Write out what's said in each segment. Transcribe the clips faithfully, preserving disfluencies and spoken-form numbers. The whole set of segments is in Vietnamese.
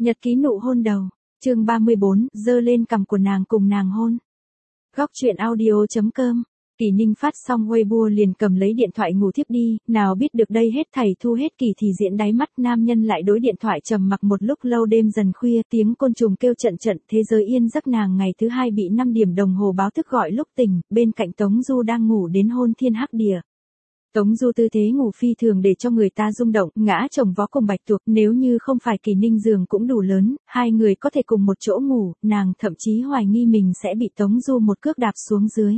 Nhật ký nụ hôn đầu, chương ba mươi bốn, giơ lên cằm của nàng cùng nàng hôn. Góc truyện audio chấm com. Kỳ Ninh phát xong Weibo liền cầm lấy điện thoại ngủ thiếp đi, nào biết được đây hết thảy thu hết Kỳ thì diễn đáy mắt nam nhân lại đối điện thoại trầm mặc một lúc lâu. Đêm dần khuya, tiếng côn trùng kêu trận trận, thế giới yên giấc. Nàng ngày thứ hai bị năm điểm đồng hồ báo thức gọi lúc tỉnh, bên cạnh Tống Du đang ngủ đến hôn thiên hắc địa. Tống Du tư thế ngủ phi thường để cho người ta rung động, ngã chồng vó cùng Bạch Tuộc, nếu như không phải Kỳ Ninh giường cũng đủ lớn, hai người có thể cùng một chỗ ngủ, nàng thậm chí hoài nghi mình sẽ bị Tống Du một cước đạp xuống dưới.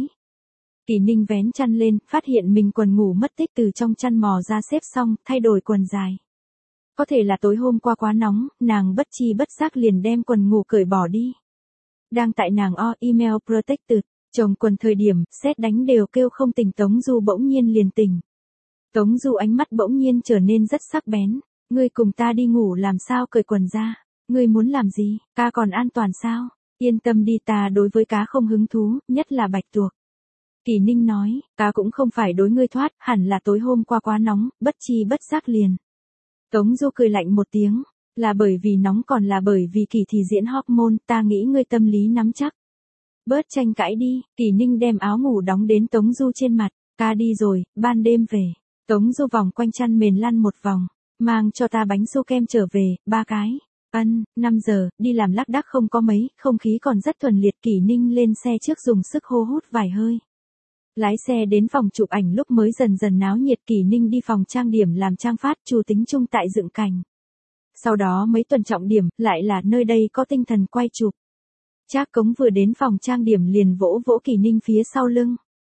Kỳ Ninh vén chăn lên, phát hiện mình quần ngủ mất tích, từ trong chăn mò ra xếp xong, thay đổi quần dài. Có thể là tối hôm qua quá nóng, nàng bất chi bất giác liền đem quần ngủ cởi bỏ đi. Đang tại nàng o email protected, chồng quần thời điểm, sét đánh đều kêu không tỉnh, Tống Du bỗng nhiên liền tỉnh. Tống Du ánh mắt bỗng nhiên trở nên rất sắc bén. Ngươi cùng ta đi ngủ làm sao cởi quần ra? Ngươi muốn làm gì? Ca còn an toàn sao? Yên tâm đi, ta đối với cá không hứng thú, nhất là Bạch Tuộc. Kỳ Ninh nói, cá cũng không phải đối ngươi thoát, hẳn là tối hôm qua quá nóng, bất chi bất giác liền. Tống Du cười lạnh một tiếng, là bởi vì nóng còn là bởi vì Kỳ thì diễn hormone, ta nghĩ ngươi tâm lý nắm chắc. Bớt tranh cãi đi. Kỳ Ninh đem áo ngủ đóng đến Tống Du trên mặt, ca đi rồi, ban đêm về. Tống Du vòng quanh chăn mền lăn một vòng, mang cho ta bánh su kem trở về, ba cái. Ân, năm giờ, đi làm lác đác không có mấy, không khí còn rất thuần liệt. Kỳ Ninh lên xe trước dùng sức hô hút vài hơi. Lái xe đến phòng chụp ảnh lúc mới dần dần náo nhiệt. Kỳ Ninh đi phòng trang điểm làm trang phát, Chu Tính Trung tại dựng cảnh. Sau đó mấy tuần trọng điểm, lại là nơi đây có tinh thần quay chụp. Trác Cống vừa đến phòng trang điểm liền vỗ vỗ Kỳ Ninh phía sau lưng.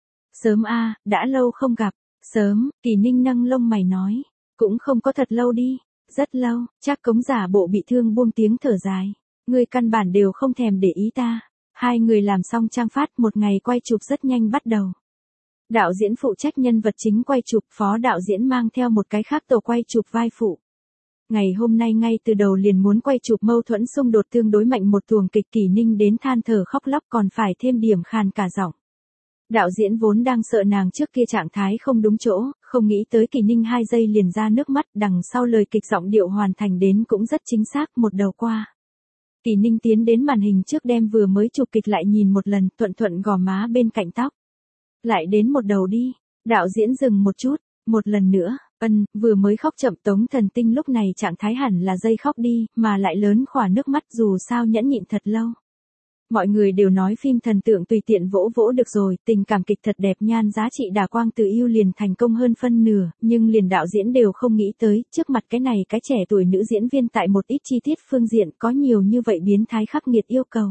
Sớm a, đã lâu không gặp. Sớm, Kỳ Ninh nâng lông mày nói. Cũng không có thật lâu đi. Rất lâu. Trác Cống giả bộ bị thương buông tiếng thở dài. Người căn bản đều không thèm để ý ta. Hai người làm xong trang phát, một ngày quay chụp rất nhanh bắt đầu. Đạo diễn phụ trách nhân vật chính quay chụp, phó đạo diễn mang theo một cái khác tổ quay chụp vai phụ. Ngày hôm nay ngay từ đầu liền muốn quay chụp mâu thuẫn xung đột tương đối mạnh một tuồng kịch. Kỳ Ninh đến than thở khóc lóc, còn phải thêm điểm khàn cả giọng. Đạo diễn vốn đang sợ nàng trước kia trạng thái không đúng chỗ, không nghĩ tới Kỳ Ninh hai giây liền ra nước mắt, đằng sau lời kịch giọng điệu hoàn thành đến cũng rất chính xác. Một đầu qua. Kỳ Ninh tiến đến màn hình trước đem vừa mới chụp kịch lại nhìn một lần, thuận thuận gò má bên cạnh tóc. Lại đến một đầu đi. Đạo diễn dừng một chút, một lần nữa. Ân, vừa mới khóc chậm. Tống Thần Tinh lúc này trạng thái hẳn là dây khóc đi, mà lại lớn khỏa nước mắt, dù sao nhẫn nhịn thật lâu. Mọi người đều nói phim thần tượng tùy tiện vỗ vỗ được rồi, tình cảm kịch thật đẹp, nhan giá trị đả quang từ yêu liền thành công hơn phân nửa, nhưng liền đạo diễn đều không nghĩ tới, trước mặt cái này cái trẻ tuổi nữ diễn viên tại một ít chi tiết phương diện có nhiều như vậy biến thái khắc nghiệt yêu cầu.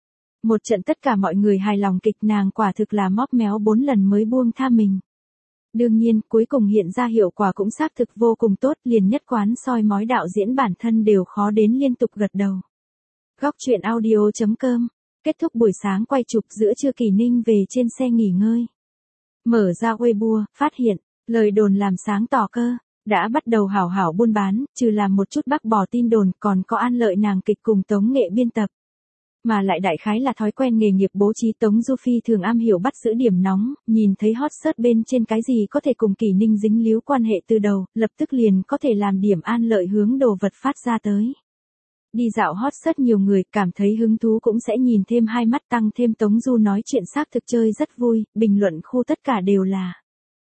Một trận tất cả mọi người hài lòng kịch, nàng quả thực là móp méo bốn lần mới buông tha mình. Đương nhiên, cuối cùng hiện ra hiệu quả cũng xác thực vô cùng tốt, liền nhất quán soi mói đạo diễn bản thân đều khó đến liên tục gật đầu. Góc truyện audio chấm com. Kết thúc buổi sáng quay chụp, giữa trưa Kỳ Ninh về trên xe nghỉ ngơi. Mở ra Weibo, phát hiện, lời đồn làm sáng tỏ cơ, đã bắt đầu hảo hảo buôn bán, trừ làm một chút bác bỏ tin đồn, còn có An Lợi nàng kịch cùng Tống Nghệ biên tập. Mà lại đại khái là thói quen nghề nghiệp bố trí. Tống Du Phi thường am hiểu bắt giữ điểm nóng, nhìn thấy hot search bên trên cái gì có thể cùng Kỳ Ninh dính líu quan hệ từ đầu, lập tức liền có thể làm điểm An Lợi hướng đồ vật phát ra tới. Đi dạo hot search nhiều người cảm thấy hứng thú cũng sẽ nhìn thêm hai mắt, tăng thêm Tống Du nói chuyện xác thực chơi rất vui, bình luận khu tất cả đều là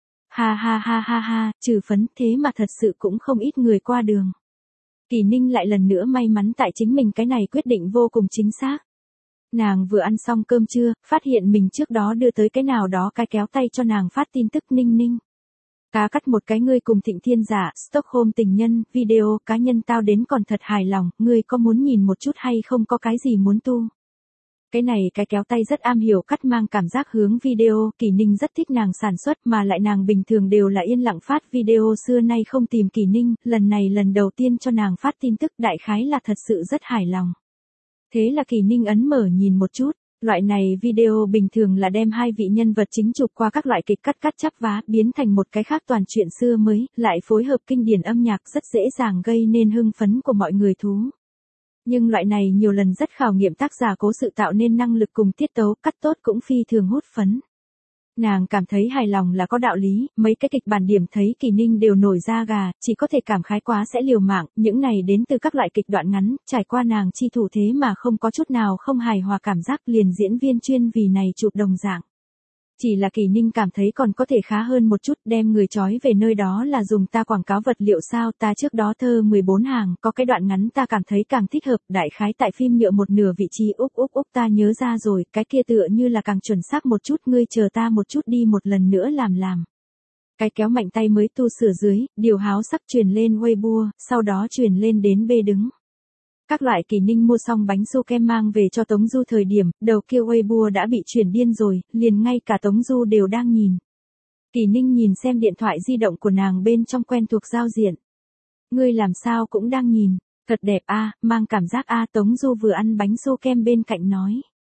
ha ha ha ha ha, trừ phấn, thế mà thật sự cũng không ít người qua đường. Kỳ Ninh lại lần nữa may mắn tại chính mình cái này quyết định vô cùng chính xác. Nàng vừa ăn xong cơm trưa, phát hiện mình trước đó đưa tới cái nào đó cái kéo tay cho nàng phát tin tức. Ninh Ninh, cá cắt một cái ngươi cùng Thịnh Thiên Giả, Stockholm tình nhân, video cá nhân tao đến còn thật hài lòng, ngươi có muốn nhìn một chút hay không, có cái gì muốn tu. Cái này cái kéo tay rất am hiểu cắt, mang cảm giác hướng video. Kỳ Ninh rất thích nàng sản xuất, mà lại nàng bình thường đều là yên lặng phát video, xưa nay không tìm Kỳ Ninh, lần này lần đầu tiên cho nàng phát tin tức, đại khái là thật sự rất hài lòng. Thế là Kỳ Ninh ấn mở nhìn một chút. Loại này video bình thường là đem hai vị nhân vật chính chụp qua các loại kịch cắt cắt chắp vá, biến thành một cái khác toàn chuyện xưa mới, lại phối hợp kinh điển âm nhạc, rất dễ dàng gây nên hưng phấn của mọi người thú. Nhưng loại này nhiều lần rất khảo nghiệm tác giả cố sự tạo nên năng lực cùng tiết tấu, cắt tốt cũng phi thường hút phấn. Nàng cảm thấy hài lòng là có đạo lý, mấy cái kịch bản điểm thấy Kỳ Ninh đều nổi da gà, chỉ có thể cảm khái quá sẽ liều mạng, những này đến từ các loại kịch đoạn ngắn, trải qua nàng chi thủ thế mà không có chút nào không hài hòa cảm giác liền diễn viên chuyên vì này chụp đồng dạng. Chỉ là Kỳ Ninh cảm thấy còn có thể khá hơn một chút, đem người trói về nơi đó là dùng ta quảng cáo vật liệu sao, ta trước đó thơ mười bốn hàng, có cái đoạn ngắn ta cảm thấy càng thích hợp, đại khái tại phim nhựa một nửa vị trí úp úp úp ta nhớ ra rồi, cái kia tựa như là càng chuẩn xác một chút, ngươi chờ ta một chút đi một lần nữa làm làm. Cái kéo mạnh tay mới tu sửa dưới, điều háo sắc truyền lên Weibo, sau đó truyền lên đến bê đứng. Các loại Kỳ Ninh mua xong bánh su kem mang về cho Tống Du thời điểm, đầu kia Weibo đã bị chuyển điên rồi, liền ngay cả Tống Du đều đang nhìn. Kỳ Ninh nhìn xem điện thoại di động của nàng bên trong quen thuộc giao diện. Ngươi làm sao cũng đang nhìn, thật đẹp a, mang cảm giác a, Tống Du vừa ăn bánh su kem bên cạnh nói.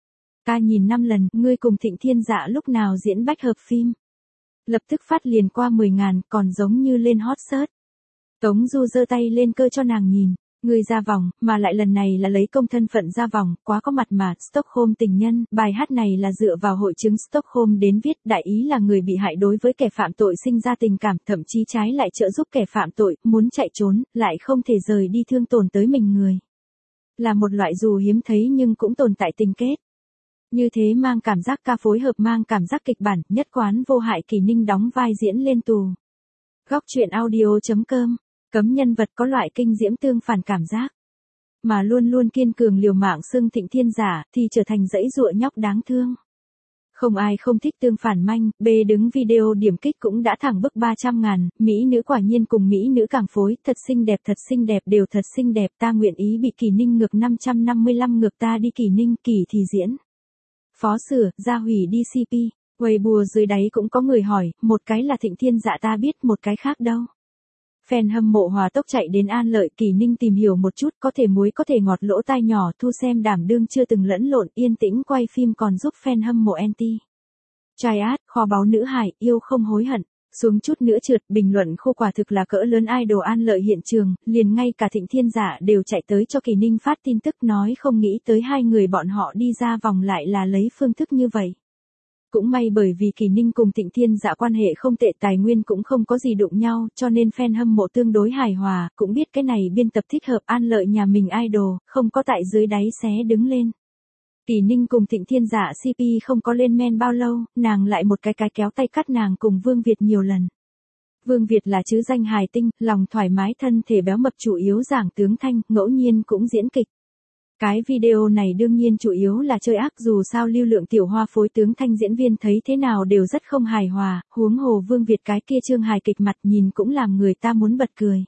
Ta nhìn năm lần, ngươi cùng Thịnh Thiên Dạ lúc nào diễn bách hợp phim. Lập tức phát liền qua mười ngàn, còn giống như lên hot search. Tống Du giơ tay lên cơ cho nàng nhìn. Người ra vòng, mà lại lần này là lấy công thân phận ra vòng, quá có mặt mà, Stockholm tình nhân, bài hát này là dựa vào hội chứng Stockholm đến viết, đại ý là người bị hại đối với kẻ phạm tội sinh ra tình cảm, thậm chí trái lại trợ giúp kẻ phạm tội, muốn chạy trốn, lại không thể rời đi thương tổn tới mình người. Là một loại dù hiếm thấy nhưng cũng tồn tại tình kết. Như thế mang cảm giác ca phối hợp mang cảm giác kịch bản, nhất quán vô hại Kỳ Ninh đóng vai diễn lên tù. Góc truyện audio chấm com Cấm nhân vật có loại kinh diễm tương phản cảm giác. Mà luôn luôn kiên cường liều mạng xưng Thịnh Thiên Giả thì trở thành dãy dụa nhóc đáng thương. Không ai không thích tương phản manh, bê đứng video điểm kích cũng đã thẳng bức ba trăm ngàn, Mỹ nữ quả nhiên cùng Mỹ nữ càng phối, thật xinh đẹp thật xinh đẹp đều thật xinh đẹp, ta nguyện ý bị Kỳ Ninh ngược năm trăm năm mươi lăm ngược ta đi Kỳ Ninh, Kỳ thì diễn. Phó sửa, ra hủy đi xê pê, Weibo dưới đáy cũng có người hỏi, một cái là Thịnh Thiên Dạ ta biết, một cái khác đâu. Fan hâm mộ hòa tốc chạy đến An Lợi, Kỳ Ninh tìm hiểu một chút, có thể muối có thể ngọt lỗ tai nhỏ, thu xem đảm đương chưa từng lẫn lộn, yên tĩnh quay phim còn giúp fan hâm mộ anti. Triad, kho báu nữ hải, yêu không hối hận, xuống chút nữa trượt, bình luận khô quả thực là cỡ lớn idol An Lợi hiện trường, liền ngay cả Thịnh Thiên Giả đều chạy tới cho Kỳ Ninh phát tin tức nói không nghĩ tới hai người bọn họ đi ra vòng lại là lấy phương thức như vậy. Cũng may bởi vì Kỳ Ninh cùng Thịnh Thiên Dạ quan hệ không tệ, tài nguyên cũng không có gì đụng nhau, cho nên fan hâm mộ tương đối hài hòa, cũng biết cái này biên tập thích hợp An Lợi nhà mình idol, không có tại dưới đáy xé đứng lên. Kỳ Ninh cùng Thịnh Thiên Dạ xê pê không có lên men bao lâu, nàng lại một cái cái kéo tay cắt nàng cùng Vương Việt nhiều lần. Vương Việt là chứ danh hài tinh, lòng thoải mái thân thể béo mập chủ yếu giảng tướng thanh, ngẫu nhiên cũng diễn kịch. Cái video này đương nhiên chủ yếu là chơi ác, dù sao lưu lượng tiểu hoa phối tướng thanh diễn viên thấy thế nào đều rất không hài hòa, huống hồ Vương Việt cái kia trương hài kịch mặt nhìn cũng làm người ta muốn bật cười.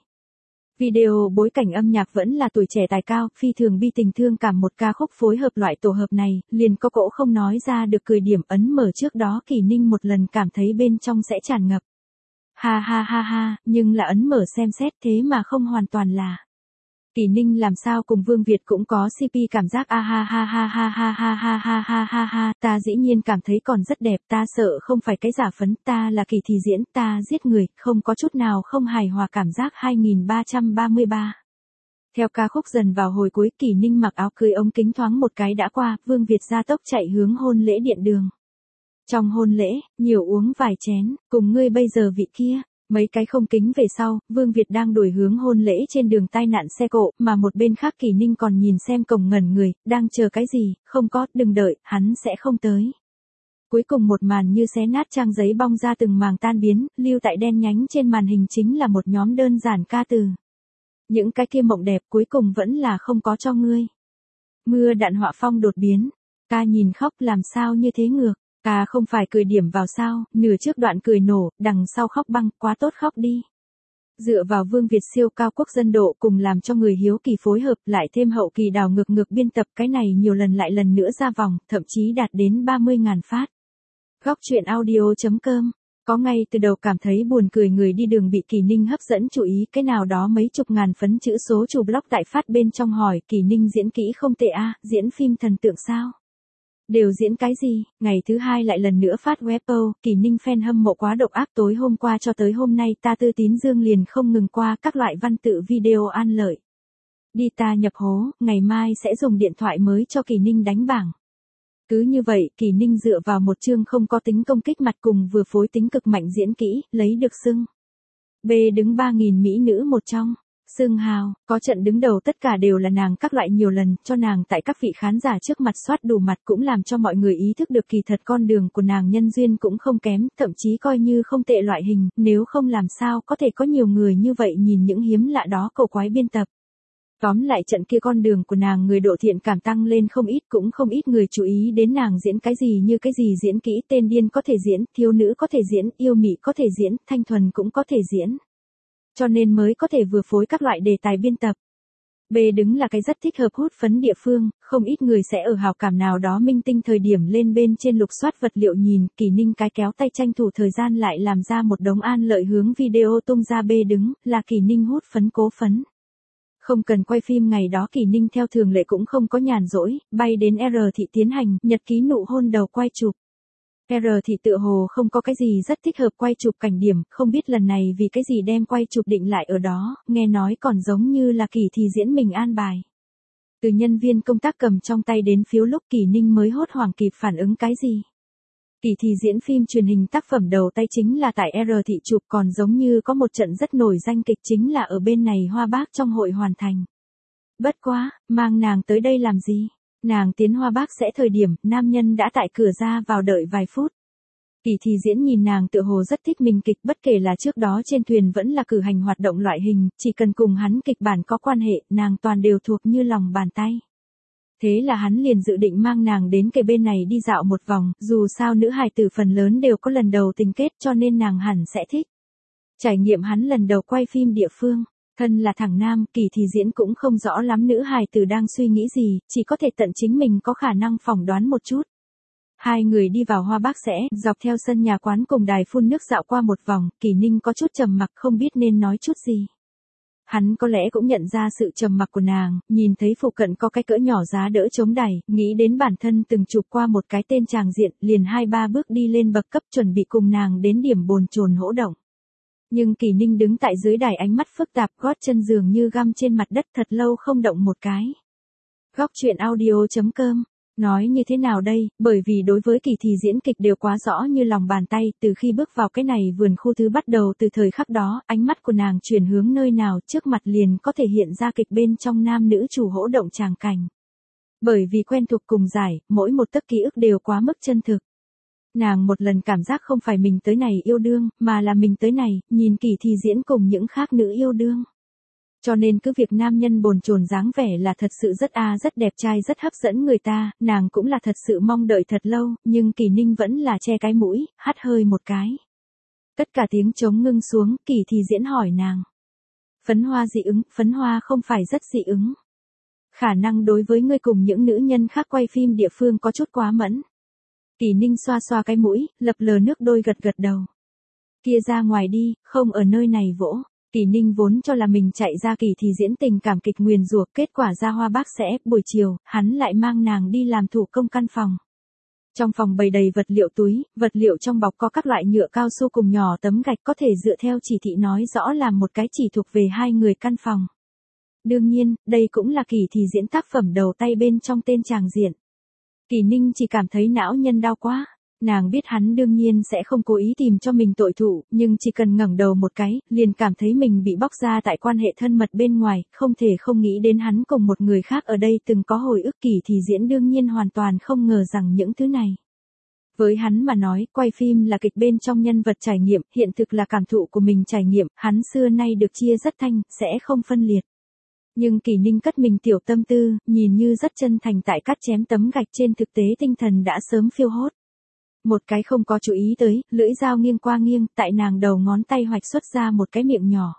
Video bối cảnh âm nhạc vẫn là tuổi trẻ tài cao, phi thường bi tình thương cảm, một ca khúc phối hợp loại tổ hợp này, liền có cỗ không nói ra được cười điểm ấn mở trước đó Kỳ Ninh một lần cảm thấy bên trong sẽ tràn ngập. Ha ha ha ha, nhưng là ấn mở xem xét thế mà không hoàn toàn là. Kỳ Ninh làm sao cùng Vương Việt cũng có xê pê cảm giác a ha ha ha ha ha ha ha ha ha ha ha, ta dĩ nhiên cảm thấy còn rất đẹp, ta sợ không phải cái giả phấn, ta là Kỳ thì diễn, ta giết người, không có chút nào không hài hòa cảm giác hai nghìn ba trăm ba mươi ba. Theo ca khúc dần vào hồi cuối, Kỳ Ninh mặc áo cưới ống kính thoáng một cái đã qua, Vương Việt ra tốc chạy hướng hôn lễ điện đường. Trong hôn lễ, nhiều uống vài chén, cùng ngươi bây giờ vị kia. Mấy cái không kính về sau, Vương Việt đang đổi hướng hôn lễ trên đường tai nạn xe cộ, mà một bên khác Kỳ Ninh còn nhìn xem cổng ngẩn người, đang chờ cái gì, không có, đừng đợi, hắn sẽ không tới. Cuối cùng một màn như xé nát trang giấy bong ra từng màng tan biến, lưu tại đen nhánh trên màn hình chính là một nhóm đơn giản ca từ. Những cái kia mộng đẹp cuối cùng vẫn là không có cho ngươi. Mưa đạn họa phong đột biến, ca nhìn khóc làm sao như thế ngược. Ca không phải cười điểm vào sao, nửa trước đoạn cười nổ, đằng sau khóc băng, quá tốt khóc đi. Dựa vào Vương Việt siêu cao quốc dân độ cùng làm cho người hiếu kỳ phối hợp, lại thêm hậu kỳ đào ngược ngược biên tập, cái này nhiều lần lại lần nữa ra vòng, thậm chí đạt đến ba mươi ngàn phát. Góc truyện audio chấm com Có ngay từ đầu cảm thấy buồn cười người đi đường bị Kỳ Ninh hấp dẫn chú ý, cái nào đó mấy chục ngàn phấn chữ số chủ blog tại phát bên trong hỏi, Kỳ Ninh diễn kỹ không tệ a, diễn phim thần tượng sao? Đều diễn cái gì? Ngày thứ hai lại lần nữa phát Weibo, Kỳ Ninh fan hâm mộ quá độc ác, tối hôm qua cho tới hôm nay ta Tư Tín Dương liền không ngừng qua các loại văn tự video An Lợi. Đi ta nhập hố, ngày mai sẽ dùng điện thoại mới cho Kỳ Ninh đánh bảng. Cứ như vậy, Kỳ Ninh dựa vào một chương không có tính công kích mặt cùng vừa phối tính cực mạnh diễn kỹ, lấy được xưng B đứng ba nghìn mỹ nữ một trong. Xưng hào, có trận đứng đầu tất cả đều là nàng các loại nhiều lần, cho nàng tại các vị khán giả trước mặt soát đủ mặt cũng làm cho mọi người ý thức được kỳ thật con đường của nàng nhân duyên cũng không kém, thậm chí coi như không tệ loại hình, nếu không làm sao có thể có nhiều người như vậy nhìn những hiếm lạ đó cầu quái biên tập. Tóm lại trận kia con đường của nàng người độ thiện cảm tăng lên không ít, cũng không ít người chú ý đến nàng diễn cái gì như cái gì diễn kỹ, tên điên có thể diễn, thiếu nữ có thể diễn, yêu mị có thể diễn, thanh thuần cũng có thể diễn. Cho nên mới có thể vừa phối các loại đề tài biên tập. B đứng là cái rất thích hợp hút phấn địa phương, không ít người sẽ ở hào cảm nào đó minh tinh thời điểm lên bên trên lục soát vật liệu nhìn, Kỳ Ninh cái kéo tay tranh thủ thời gian lại làm ra một đống an lợi hướng video tung ra. B đứng, là Kỳ Ninh hút phấn cố phấn. Không cần quay phim ngày đó Kỳ Ninh theo thường lệ cũng không có nhàn rỗi, bay đến R thị tiến hành, nhật ký nụ hôn đầu quay chụp. R thị tựa hồ không có cái gì rất thích hợp quay chụp cảnh điểm, không biết lần này vì cái gì đem quay chụp định lại ở đó, nghe nói còn giống như là Kỳ thì diễn mình an bài. Từ nhân viên công tác cầm trong tay đến phiếu lúc Kỳ Ninh mới hốt hoảng kịp phản ứng cái gì. Kỳ thì diễn phim truyền hình tác phẩm đầu tay chính là tại R thị chụp, còn giống như có một trận rất nổi danh kịch chính là ở bên này Hoa Bác trong hội hoàn thành. Bất quá, mang nàng tới đây làm gì? Nàng tiến Hoa Bác sẽ thời điểm, nam nhân đã tại cửa ra vào đợi vài phút. Kỳ thì diễn nhìn nàng tựa hồ rất thích mình kịch, bất kể là trước đó trên thuyền vẫn là cử hành hoạt động loại hình, chỉ cần cùng hắn kịch bản có quan hệ, nàng toàn đều thuộc như lòng bàn tay. Thế là hắn liền dự định mang nàng đến kề bên này đi dạo một vòng, dù sao nữ hài tử phần lớn đều có lần đầu tình kết cho nên nàng hẳn sẽ thích. Trải nghiệm hắn lần đầu quay phim địa phương. Thân là thằng nam, Kỳ thì diễn cũng không rõ lắm nữ hài tử đang suy nghĩ gì, chỉ có thể tận chính mình có khả năng phỏng đoán một chút. Hai người đi vào Hoa Bác sẽ, dọc theo sân nhà quán cùng đài phun nước dạo qua một vòng, Kỳ Ninh có chút trầm mặc không biết nên nói chút gì. Hắn có lẽ cũng nhận ra sự trầm mặc của nàng, nhìn thấy phụ cận có cái cỡ nhỏ giá đỡ chống đẩy, nghĩ đến bản thân từng chụp qua một cái tên tràng diện, liền hai ba bước đi lên bậc cấp chuẩn bị cùng nàng đến điểm bồn chồn hỗ động. Nhưng Kỳ Ninh đứng tại dưới đài ánh mắt phức tạp, gót chân dường như găm trên mặt đất thật lâu không động một cái. Góc truyện audio chấm com. Nói như thế nào đây, bởi vì đối với Kỳ thì diễn kịch đều quá rõ như lòng bàn tay, từ khi bước vào cái này vườn khu thứ bắt đầu từ thời khắc đó, ánh mắt của nàng chuyển hướng nơi nào trước mặt liền có thể hiện ra kịch bên trong nam nữ chủ hỗ động tràng cảnh. Bởi vì quen thuộc cùng giải, mỗi một tấc ký ức đều quá mức chân thực. Nàng một lần cảm giác không phải mình tới này yêu đương, mà là mình tới này, nhìn Kỳ thì diễn cùng những khác nữ yêu đương. Cho nên cứ việc nam nhân bồn chồn dáng vẻ là thật sự rất a à, rất đẹp trai rất hấp dẫn người ta, nàng cũng là thật sự mong đợi thật lâu, nhưng Kỳ Ninh vẫn là che cái mũi, hắt hơi một cái. Tất cả tiếng trống ngưng xuống, Kỳ thì diễn hỏi nàng. Phấn hoa dị ứng, phấn hoa không phải rất dị ứng. Khả năng đối với ngươi cùng những nữ nhân khác quay phim địa phương có chút quá mẫn. Kỳ Ninh xoa xoa cái mũi, lập lờ nước đôi gật gật đầu. Kia ra ngoài đi, không ở nơi này vỗ. Kỳ Ninh vốn cho là mình chạy ra Kỳ thì diễn tình cảm kịch nguyền rủa, kết quả ra Hoa Bác sẽ, buổi chiều, hắn lại mang nàng đi làm thủ công căn phòng. Trong phòng bày đầy vật liệu túi, vật liệu trong bọc có các loại nhựa cao su cùng nhỏ tấm gạch có thể dựa theo chỉ thị nói rõ là một cái chỉ thuộc về hai người căn phòng. Đương nhiên, đây cũng là Kỳ thì diễn tác phẩm đầu tay bên trong tên tràng diện. Kỳ Ninh chỉ cảm thấy não nhân đau quá. Nàng biết hắn đương nhiên sẽ không cố ý tìm cho mình tội thủ, nhưng chỉ cần ngẩng đầu một cái, liền cảm thấy mình bị bóc ra tại quan hệ thân mật bên ngoài, không thể không nghĩ đến hắn cùng một người khác ở đây từng có hồi ức. Kỳ thì diễn đương nhiên hoàn toàn không ngờ rằng những thứ này. Với hắn mà nói, quay phim là kịch bên trong nhân vật trải nghiệm, hiện thực là cảm thụ của mình trải nghiệm, hắn xưa nay được chia rất thanh, sẽ không phân liệt. Nhưng Kỳ Ninh cất mình tiểu tâm tư, nhìn như rất chân thành tại cắt chém tấm gạch, trên thực tế tinh thần đã sớm phiêu hốt. Một cái không có chú ý tới, lưỡi dao nghiêng qua nghiêng, tại nàng đầu ngón tay hoạch xuất ra một cái miệng nhỏ.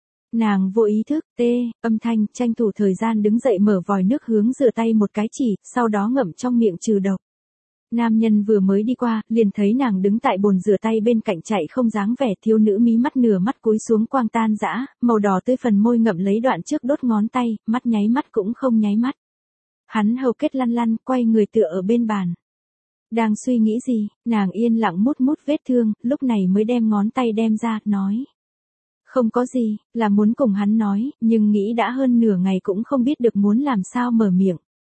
Nàng vô ý thức, tê, âm thanh, tranh thủ thời gian đứng dậy mở vòi nước hướng rửa tay một cái chỉ, sau đó ngậm trong miệng trừ độc. Nam nhân vừa mới đi qua, liền thấy nàng đứng tại bồn rửa tay bên cạnh chạy không dáng vẻ, thiếu nữ mí mắt nửa mắt cúi xuống quang tan dã, màu đỏ tươi phần môi ngậm lấy đoạn trước đốt ngón tay, mắt nháy mắt cũng không nháy mắt. Hắn hầu kết lăn lăn, quay người tựa ở bên bàn. Đang suy nghĩ gì, nàng yên lặng mút mút vết thương, lúc này mới đem ngón tay đem ra, nói. Không có gì, là muốn cùng hắn nói, nhưng nghĩ đã hơn nửa ngày cũng không biết được muốn làm sao mở miệng.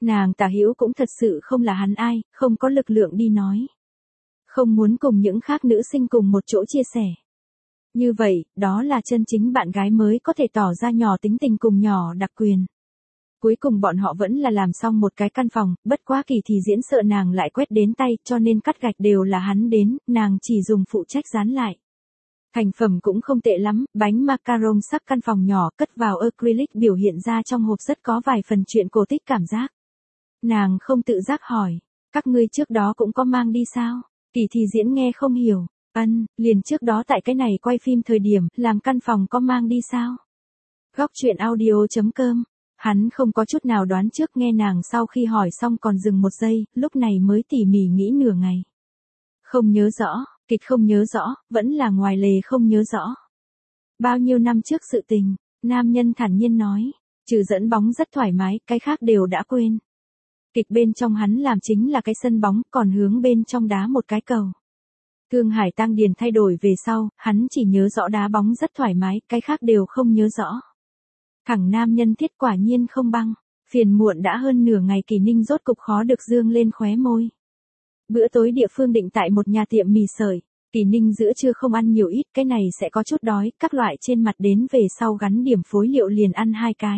Nàng tả hữu cũng thật sự không là hắn ai, không có lực lượng đi nói. Không muốn cùng những khác nữ sinh cùng một chỗ chia sẻ. Như vậy, đó là chân chính bạn gái mới có thể tỏ ra nhỏ tính tình cùng nhỏ đặc quyền. Cuối cùng bọn họ vẫn là làm xong một cái căn phòng, bất quá Kỳ Thì Diễn sợ nàng lại quét đến tay cho nên cắt gạch đều là hắn đến, nàng chỉ dùng phụ trách dán lại. Thành phẩm cũng không tệ lắm, bánh macaron sắc căn phòng nhỏ cất vào acrylic biểu hiện ra trong hộp rất có vài phần chuyện cổ tích cảm giác. Nàng không tự giác hỏi, các ngươi trước đó cũng có mang đi sao? Kỳ Thì Diễn nghe không hiểu, ân, liền trước đó tại cái này quay phim thời điểm, làm căn phòng có mang đi sao? Góc truyện audio chấm com. Hắn không có chút nào đoán trước, nghe nàng sau khi hỏi xong còn dừng một giây, lúc này mới tỉ mỉ nghĩ nửa ngày. Không nhớ rõ, kịch không nhớ rõ, vẫn là ngoài lề không nhớ rõ. Bao nhiêu năm trước sự tình, nam nhân thản nhiên nói, trừ dẫn bóng rất thoải mái, cái khác đều đã quên. Kịch bên trong hắn làm chính là cái sân bóng, còn hướng bên trong đá một cái cầu. Thương Hải Tăng Điền thay đổi về sau, hắn chỉ nhớ rõ đá bóng rất thoải mái, cái khác đều không nhớ rõ. Thẳng nam nhân thiết quả nhiên không băng, phiền muộn đã hơn nửa ngày Kỳ Ninh rốt cục khó được dương lên khóe môi. Bữa tối địa phương định tại một nhà tiệm mì sợi, Kỳ Ninh giữa trưa không ăn nhiều ít, cái này sẽ có chút đói, các loại trên mặt đến về sau gắn điểm phối liệu liền ăn hai cái.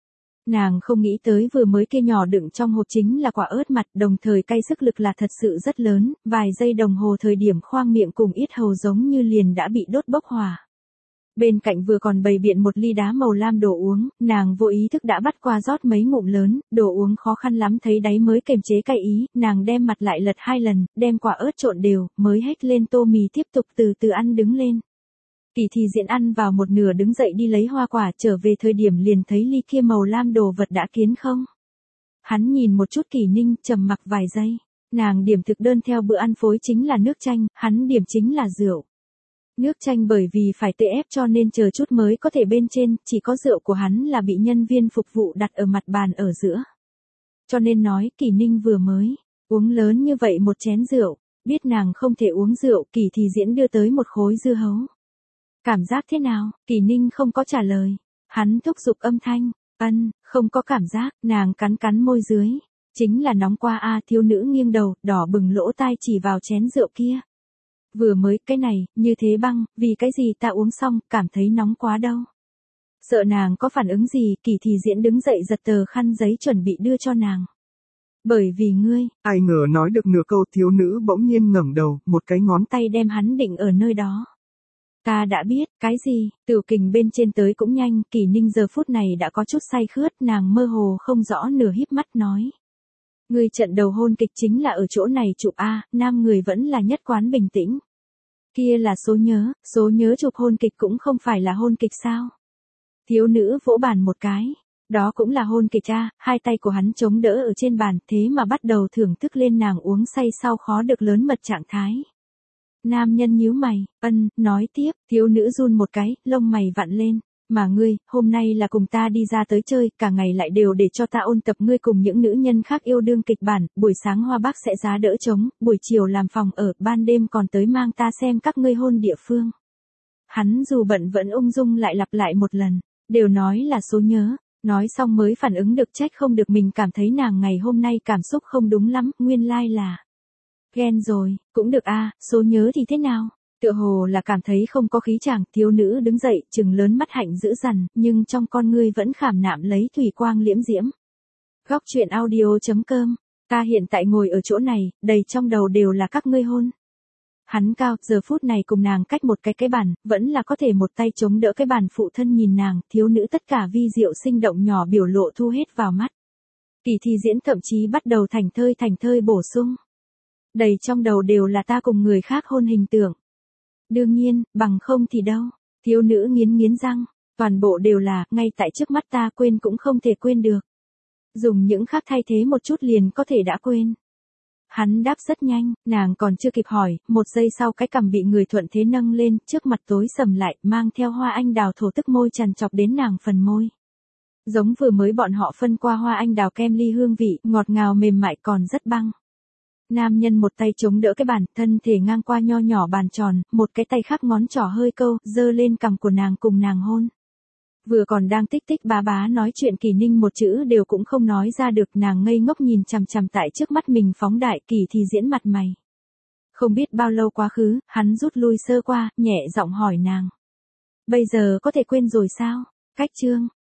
Nàng không nghĩ tới vừa mới kia nhỏ đựng trong hộp chính là quả ớt mặt, đồng thời cay sức lực là thật sự rất lớn, vài giây đồng hồ thời điểm khoang miệng cùng yết hầu giống như liền đã bị đốt bốc hỏa. Bên cạnh vừa còn bày biện một ly đá màu lam đồ uống, nàng vô ý thức đã bắt qua rót mấy ngụm lớn, đồ uống khó khăn lắm thấy đáy mới kềm chế cay ý, nàng đem mặt lại lật hai lần, đem quả ớt trộn đều, mới hếch lên tô mì tiếp tục từ từ ăn đứng lên. Kỳ Thì Diễn ăn vào một nửa đứng dậy đi lấy hoa quả, trở về thời điểm liền thấy ly kia màu lam đồ vật đã kiến không. Hắn nhìn một chút Kỳ Ninh, trầm mặc vài giây, nàng điểm thực đơn theo bữa ăn phối chính là nước chanh, hắn điểm chính là rượu. Nước chanh bởi vì phải tê ép cho nên chờ chút mới có thể bên trên, chỉ có rượu của hắn là bị nhân viên phục vụ đặt ở mặt bàn ở giữa. Cho nên nói Kỳ Ninh vừa mới uống lớn như vậy một chén rượu, biết nàng không thể uống rượu, Kỳ Thì Diễn đưa tới một khối dưa hấu. Cảm giác thế nào? Kỳ Ninh không có trả lời. Hắn thúc giục âm thanh, ân, không có cảm giác, nàng cắn cắn môi dưới. Chính là nóng qua a, thiếu nữ nghiêng đầu, đỏ bừng lỗ tai chỉ vào chén rượu kia. Vừa mới, cái này, như thế băng, vì cái gì ta uống xong, cảm thấy nóng quá đâu. Sợ nàng có phản ứng gì, Kỳ Thì Diễn đứng dậy giật tờ khăn giấy chuẩn bị đưa cho nàng. Bởi vì ngươi, ai ngờ nói được nửa câu thiếu nữ bỗng nhiên ngẩng đầu, một cái ngón tay đem hắn định ở nơi đó. Ta đã biết, cái gì, Tiểu Kình bên trên tới cũng nhanh, Kỳ Ninh giờ phút này đã có chút say khướt, nàng mơ hồ không rõ nửa híp mắt nói. Ngươi trận đầu hôn kịch chính là ở chỗ này chụp a, nam người vẫn là nhất quán bình tĩnh. Kia là số nhớ, số nhớ chụp hôn kịch cũng không phải là hôn kịch sao. Thiếu nữ vỗ bàn một cái, đó cũng là hôn kịch a, hai tay của hắn chống đỡ ở trên bàn, thế mà bắt đầu thưởng thức lên nàng uống say sau khó được lớn mật trạng thái. Nam nhân nhíu mày, ân, nói tiếp, thiếu nữ run một cái, lông mày vặn lên, mà ngươi, hôm nay là cùng ta đi ra tới chơi, cả ngày lại đều để cho ta ôn tập ngươi cùng những nữ nhân khác yêu đương kịch bản, buổi sáng Hoa Bác sẽ giá đỡ trống, buổi chiều làm phòng ở, ban đêm còn tới mang ta xem các ngươi hôn địa phương. Hắn dù bận vẫn ung dung lại lặp lại một lần, đều nói là số nhớ, nói xong mới phản ứng được, trách không được mình cảm thấy nàng ngày hôm nay cảm xúc không đúng lắm, nguyên lai like là ghen rồi, cũng được a, số nhớ thì thế nào? Tựa hồ là cảm thấy không có khí chàng, thiếu nữ đứng dậy, trừng lớn mắt hạnh dữ dằn, nhưng trong con ngươi vẫn khảm nạm lấy thủy quang liễm diễm. Góc truyện audio chấm com, ta hiện tại ngồi ở chỗ này, đầy trong đầu đều là các ngươi hôn. Hắn cao, giờ phút này cùng nàng cách một cái cái bàn, vẫn là có thể một tay chống đỡ cái bàn phụ thân nhìn nàng, thiếu nữ tất cả vi diệu sinh động nhỏ biểu lộ thu hết vào mắt. Kỳ Thì Diễn thậm chí bắt đầu thành thơi thành thơi bổ sung. Đầy trong đầu đều là ta cùng người khác hôn hình tượng. Đương nhiên, bằng không thì đâu. Thiếu nữ nghiến nghiến răng, toàn bộ đều là, ngay tại trước mắt ta quên cũng không thể quên được. Dùng những khác thay thế một chút liền có thể đã quên. Hắn đáp rất nhanh, nàng còn chưa kịp hỏi, một giây sau cái cằm bị người thuận thế nâng lên, trước mặt tối sầm lại, mang theo hoa anh đào thổ tức môi chằn chọc đến nàng phần môi. Giống vừa mới bọn họ phân qua hoa anh đào kem ly hương vị, ngọt ngào mềm mại còn rất băng. Nam nhân một tay chống đỡ cái bàn, thân thể ngang qua nho nhỏ bàn tròn, một cái tay khác ngón trỏ hơi câu, giơ lên cằm của nàng cùng nàng hôn. Vừa còn đang tích tích bá bá nói chuyện Kỳ Ninh một chữ đều cũng không nói ra được, nàng ngây ngốc nhìn chằm chằm tại trước mắt mình phóng đại Kỳ thì diễn mặt mày. Không biết bao lâu quá khứ, hắn rút lui sơ qua, nhẹ giọng hỏi nàng. Bây giờ có thể quên rồi sao? Cách chương.